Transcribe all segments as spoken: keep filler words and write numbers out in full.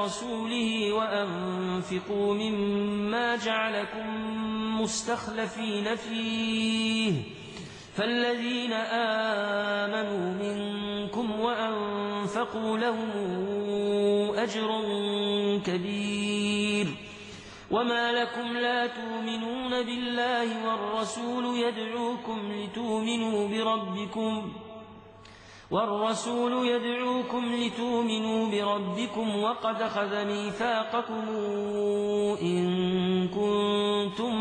ورسوله وأنفقوا مما جعلكم مستخلفين فيه فالذين آمنوا منكم وأنفقوا لهم أجر كبير وما لكم لا تؤمنون بالله والرسول يدعوكم لتؤمنوا بربكم والرسول يدعوكم لتؤمنوا بربكم وقد أخذ ميثاقكم إن كنتم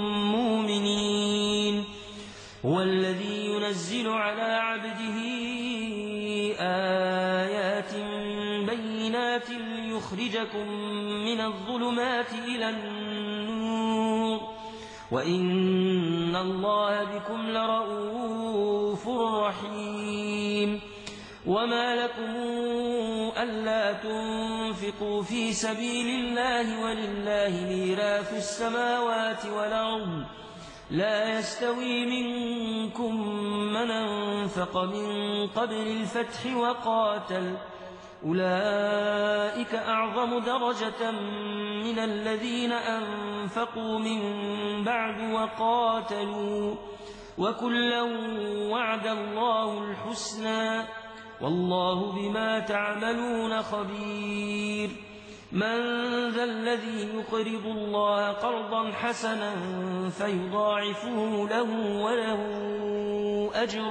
مؤمنين هو الذي ينزل على عبده آيات بينات ليخرجكم من الظلمات إلى النور وإن الله بكم لرؤوف رحيم وما لكم ألا تنفقوا في سبيل الله ولله ميراث السماوات والأرض لا يستوي منكم من أنفق من قبل الفتح وقاتل أولئك أعظم درجة من الذين أنفقوا من بعد وقاتلوا وكلا وعد الله الحسنى والله بما تعملون خبير من ذا الذي يقرض الله قرضا حسنا فيضاعفه له وله أجر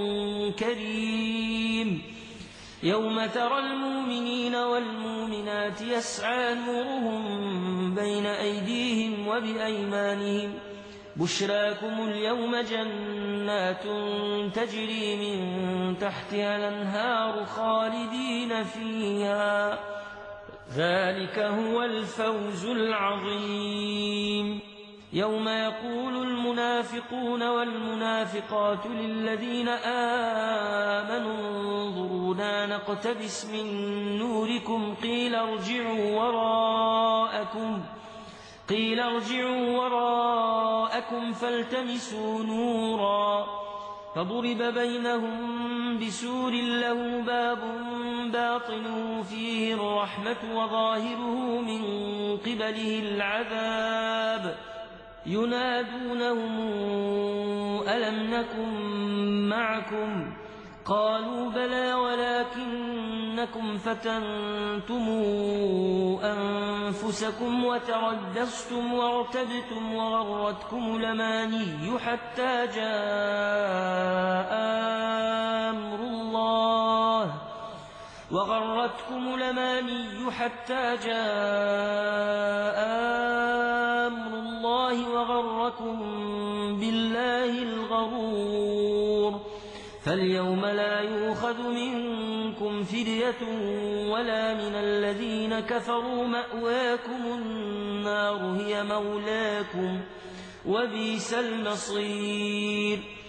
كريم يوم ترى المؤمنين والمؤمنات يسعى نورهم بين أيديهم وبأيمانهم بشراكم اليوم جنات تجري من تحتها الأنهار خالدين فيها ذلك هو الفوز العظيم يوم يقول المنافقون والمنافقات للذين آمنوا انظرونا نقتبس من نوركم قيل ارجعوا وراءكم قيل ارجعوا وراءكم فالتمسوا نورا فضرب بينهم بسور له باب باطنه فيه الرحمة وظاهره من قبله العذاب ينادونهم ألم نكن معكم قالوا بلى ولكنكم فتنتم أنفسكم وتردستم وارتبتم وغرتكم الأماني حتى جاء أمر الله وغرتكم الأماني حتى جاء أمر الله وغركم بالله الغرور فاليوم لا يؤخذ منكم فدية ولا من الذين كفروا مأواكم النار هي مولاكم وبئس المصير